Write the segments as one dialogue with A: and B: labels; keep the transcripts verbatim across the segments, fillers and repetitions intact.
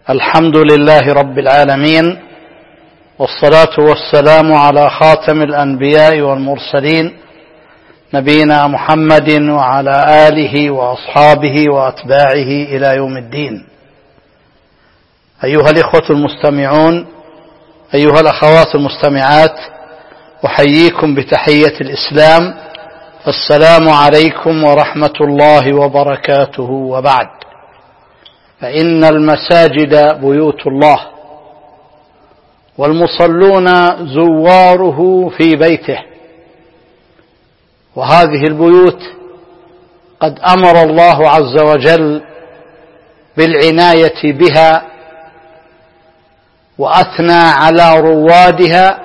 A: الحمد لله رب العالمين، والصلاة والسلام على خاتم الأنبياء والمرسلين نبينا محمد وعلى آله وأصحابه وأتباعه إلى يوم الدين. أيها الإخوة المستمعون، أيها الأخوات المستمعات، أحييكم بتحية الإسلام، السلام عليكم ورحمة الله وبركاته. وبعد، فإن المساجد بيوت الله، والمصلون زواره في بيته، وهذه البيوت قد أمر الله عز وجل بالعناية بها، وأثنى على روادها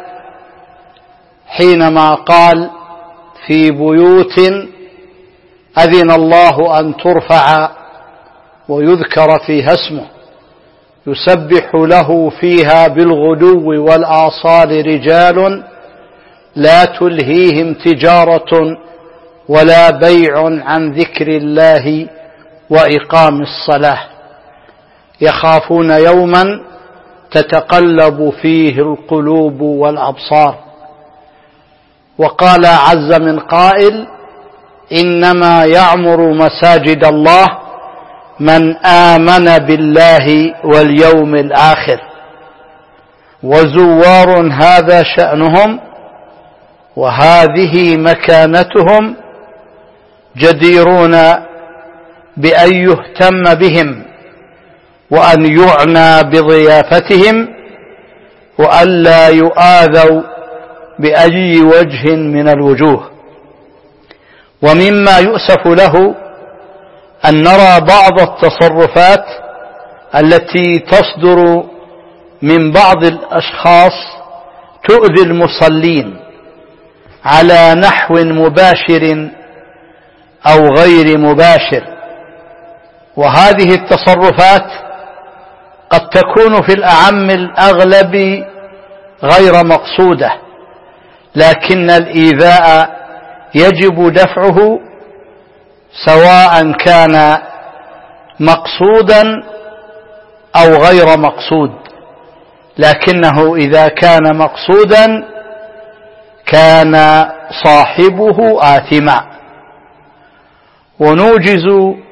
A: حينما قال: في بيوت أذن الله أن ترفع ويذكر فيها اسمه يسبح له فيها بالغدو والآصال رجال لا تلهيهم تجارة ولا بيع عن ذكر الله وإقام الصلاة يخافون يوما تتقلب فيه القلوب والأبصار. وقال عز من قائل: إنما يعمر مساجد الله من آمن بالله واليوم الآخر. وزوار هذا شأنهم وهذه مكانتهم، جديرون بأن يهتم بهم وأن يعنى بضيافتهم، وأن لا يؤاذوا بأي وجه من الوجوه. ومما يؤسف له أن نرى بعض التصرفات التي تصدر من بعض الأشخاص تؤذي المصلين على نحو مباشر أو غير مباشر. وهذه التصرفات قد تكون في الأعم الأغلب غير مقصودة، لكن الإيذاء يجب دفعه سواء كان مقصودا أو غير مقصود، لكنه إذا كان مقصودا كان صاحبه آثما. ونوجز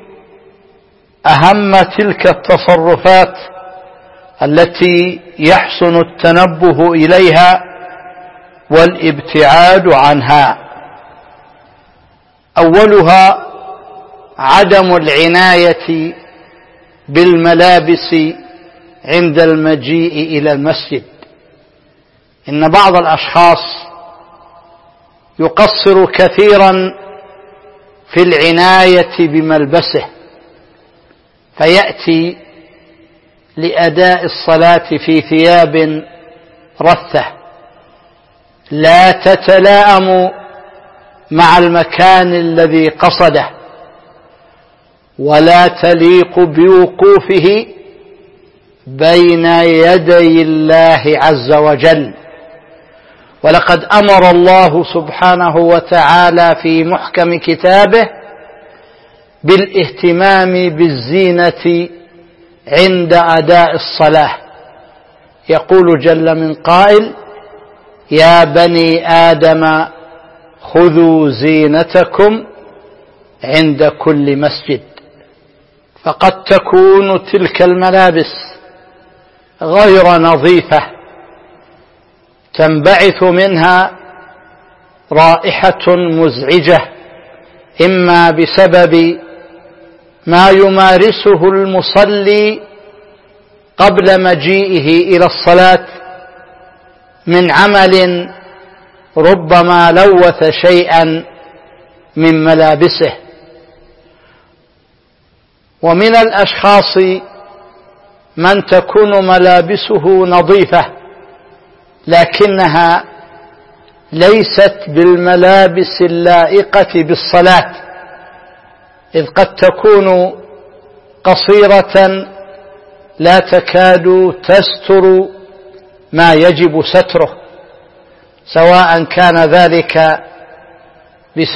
A: أهم تلك التصرفات التي يحسن التنبه إليها والابتعاد عنها. أولها عدم العناية بالملابس عند المجيء إلى المسجد. إن بعض الأشخاص يقصر كثيرا في العناية بملبسه، فيأتي لأداء الصلاة في ثياب رثة لا تتلائم مع المكان الذي قصده، ولا تليق بوقوفه بين يدي الله عز وجل. ولقد أمر الله سبحانه وتعالى في محكم كتابه بالاهتمام بالزينة عند أداء الصلاة. يقول جل من قائل: يا بني آدم خذوا زينتكم عند كل مسجد. فقد تكون تلك الملابس غير نظيفة، تنبعث منها رائحة مزعجة، إما بسبب ما يمارسه المصلي قبل مجيئه إلى الصلاة من عمل ربما لوث شيئا من ملابسه. ومن الأشخاص من تكون ملابسه نظيفة لكنها ليست بالملابس اللائقة بالصلاة، إذ قد تكون قصيرة لا تكاد تستر ما يجب ستره، سواء كان ذلك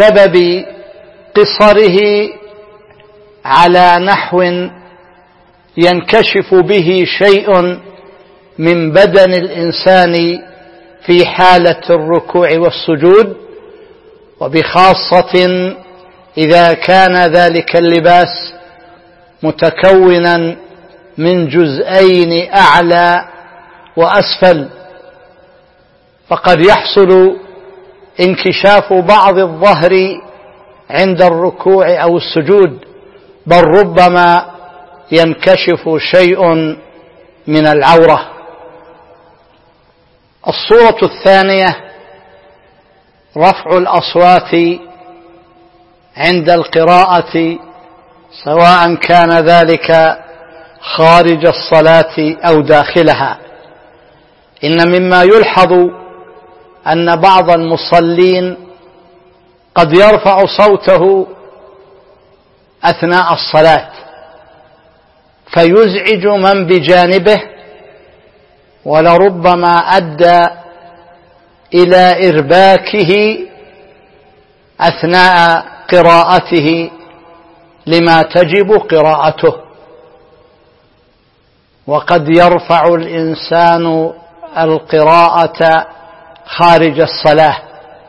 A: بسبب قصره على نحو ينكشف به شيء من بدن الإنسان في حالة الركوع والسجود، وبخاصة إذا كان ذلك اللباس متكونا من جزئين أعلى وأسفل، فقد يحصل انكشاف بعض الظهر عند الركوع أو السجود، بل ربما ينكشف شيء من العورة. الصورة الثانية رفع الأصوات عند القراءة، سواء كان ذلك خارج الصلاة أو داخلها. إن مما يلحظ أن بعض المصلين قد يرفع صوته أثناء الصلاة فيزعج من بجانبه، ولربما أدى إلى إرباكه أثناء قراءته لما تجب قراءته. وقد يرفع الإنسان القراءة خارج الصلاة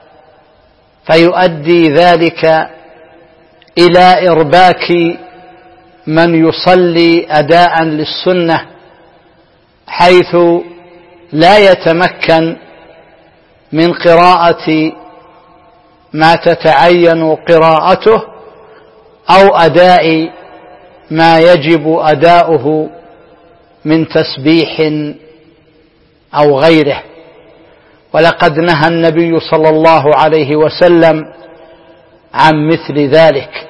A: فيؤدي ذلك إلى إرباك من يصلي أداء للسنة، حيث لا يتمكن من قراءة ما تتعين قراءته أو أداء ما يجب أداؤه من تسبيح أو غيره. ولقد نهى النبي صلى الله عليه وسلم عن مثل ذلك،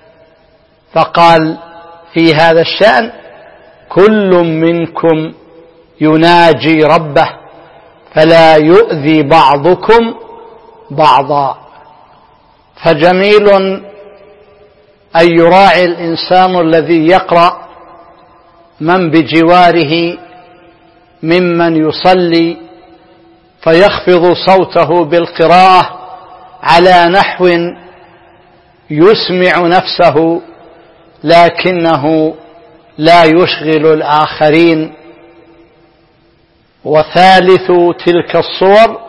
A: فقال في هذا الشأن: كل منكم يناجي ربه فلا يؤذي بعضكم بعضا. فجميل أن يراعي الإنسان الذي يقرأ من بجواره ممن يصلي، فيخفض صوته بالقراءة على نحو يسمع نفسه لكنه لا يشغل الآخرين. وثالث تلك الصور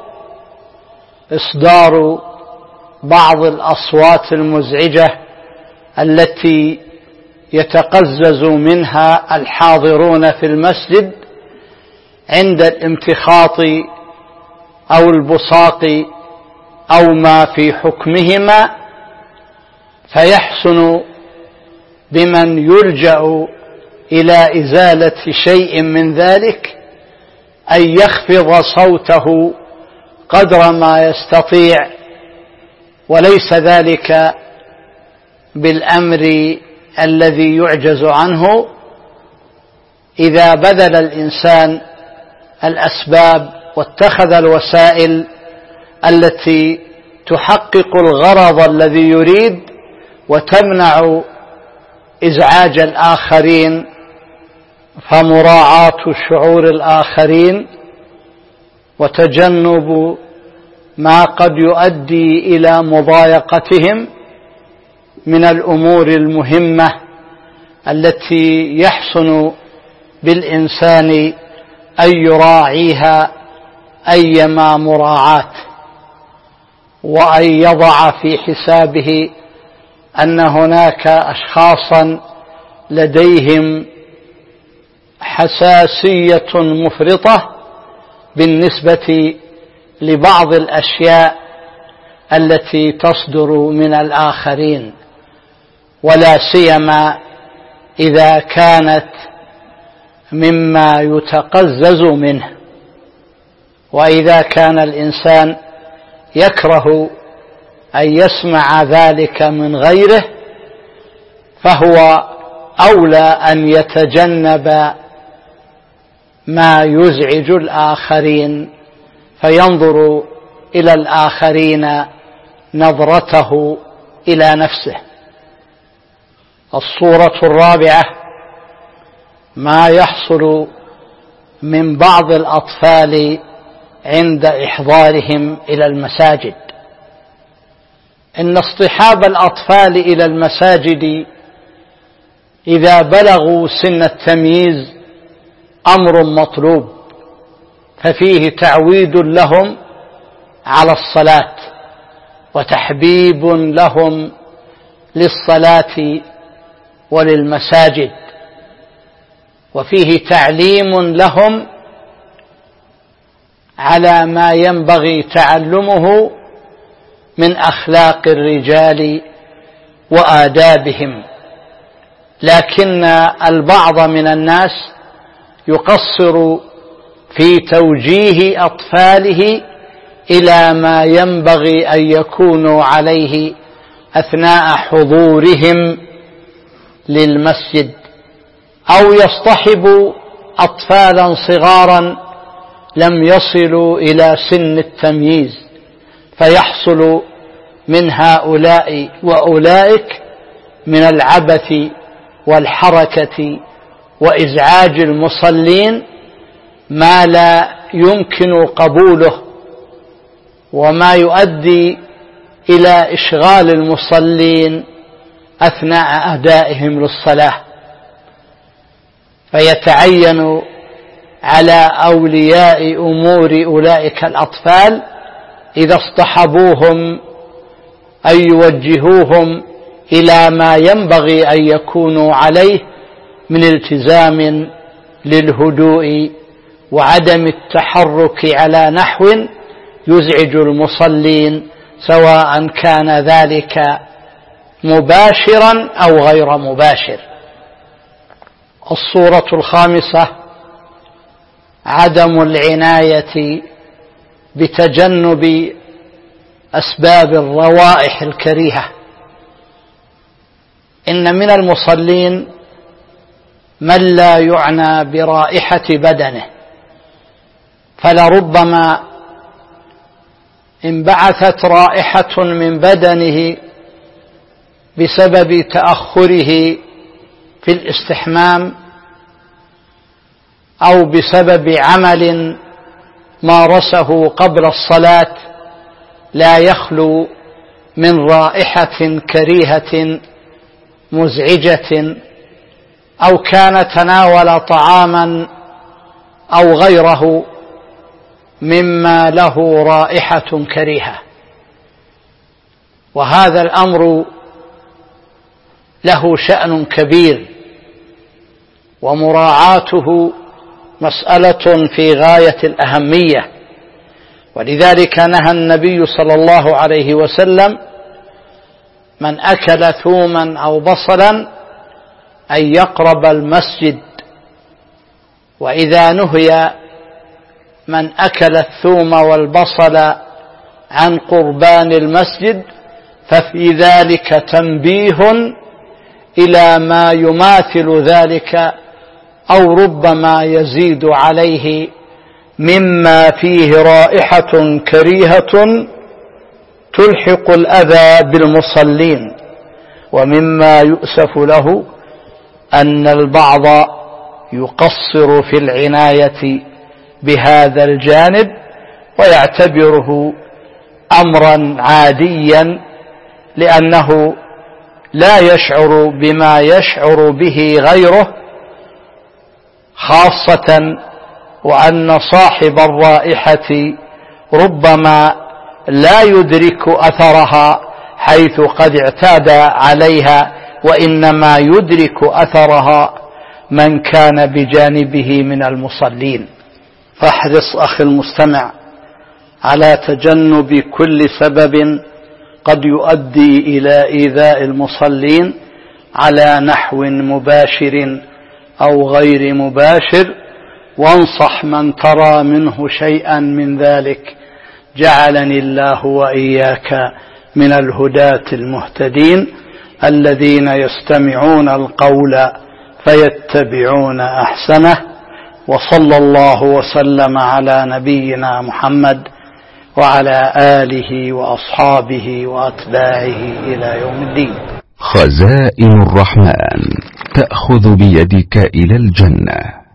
A: إصدار بعض الأصوات المزعجة التي يتقزز منها الحاضرون في المسجد عند الامتخاط أو البصاق أو ما في حكمهما، فيحسن بمن يلجأ إلى إزالة شيء من ذلك أن يخفض صوته قدر ما يستطيع، وليس ذلك بالأمر الذي يعجز عنه إذا بذل الإنسان الأسباب واتخذ الوسائل التي تحقق الغرض الذي يريد وتمنع إزعاج الآخرين. فمراعاة شعور الآخرين وتجنب ما قد يؤدي إلى مضايقتهم من الأمور المهمة التي يحسن بالإنسان أن يراعيها أيما مراعاة، وأن يضع في حسابه أن هناك أشخاصا لديهم حساسية مفرطة بالنسبة لبعض الأشياء التي تصدر من الآخرين، ولا سيما إذا كانت مما يتقزز منه. وإذا كان الإنسان يكره أن يسمع ذلك من غيره فهو أولى أن يتجنب ما يزعج الآخرين، فينظر إلى الآخرين نظرته إلى نفسه. الصورة الرابعة ما يحصل من بعض الأطفال عند إحضارهم إلى المساجد. إن اصطحاب الأطفال إلى المساجد إذا بلغوا سن التمييز أمر مطلوب، ففيه تعويد لهم على الصلاة وتحبيب لهم للصلاة وللمساجد، وفيه تعليم لهم على ما ينبغي تعلمه من أخلاق الرجال وآدابهم. لكن البعض من الناس يقصر في توجيه أطفاله إلى ما ينبغي أن يكونوا عليه أثناء حضورهم للمسجد، أو يصطحبوا أطفالا صغارا لم يصلوا إلى سن التمييز، فيحصل من هؤلاء وأولئك من العبث والحركة وإزعاج المصلين ما لا يمكن قبوله، وما يؤدي إلى إشغال المصلين أثناء أدائهم للصلاة. فيتعين على أولياء أمور أولئك الأطفال إذا اصطحبوهم أن يوجهوهم إلى ما ينبغي أن يكونوا عليه من التزام للهدوء وعدم التحرك على نحو يزعج المصلين، سواء كان ذلك مباشرا أو غير مباشر. الصورة الخامسة عدم العناية بتجنب أسباب الروائح الكريهة. إن من المصلين من لا يعنى برائحة بدنه، فلربما انبعثت رائحة من بدنه بسبب تأخره في الاستحمام أو بسبب عمل مارسه قبل الصلاة لا يخلو من رائحة كريهة مزعجة، أو كان تناول طعاما أو غيره مما له رائحة كريهة. وهذا الأمر له شأن كبير، ومراعاته مسألة في غاية الأهمية، ولذلك نهى النبي صلى الله عليه وسلم من أكل ثوما أو بصلا أن يقرب المسجد. وإذا نهي من أكل الثوم والبصل عن قربان المسجد ففي ذلك تنبيه إلى ما يماثل ذلك أو ربما يزيد عليه مما فيه رائحة كريهة تلحق الأذى بالمصلين. ومما يؤسف له أن البعض يقصر في العناية بهذا الجانب ويعتبره أمرا عاديا، لأنه لا يشعر بما يشعر به غيره، خاصة وأن صاحب الرائحة ربما لا يدرك أثرها حيث قد اعتاد عليها، وإنما يدرك أثرها من كان بجانبه من المصلين. فاحرص أخي المستمع على تجنب كل سبب قد يؤدي إلى إيذاء المصلين على نحو مباشر أو غير مباشر، وانصح من ترى منه شيئا من ذلك. جعلني الله وإياك من الهداة المهتدين الذين يستمعون القول فيتبعون أحسنه. وصلى الله وسلم على نبينا محمد وعلى آله وأصحابه وأتباعه إلى يوم الدين.
B: خزائن الرحمن تأخذ بيدك إلى الجنة.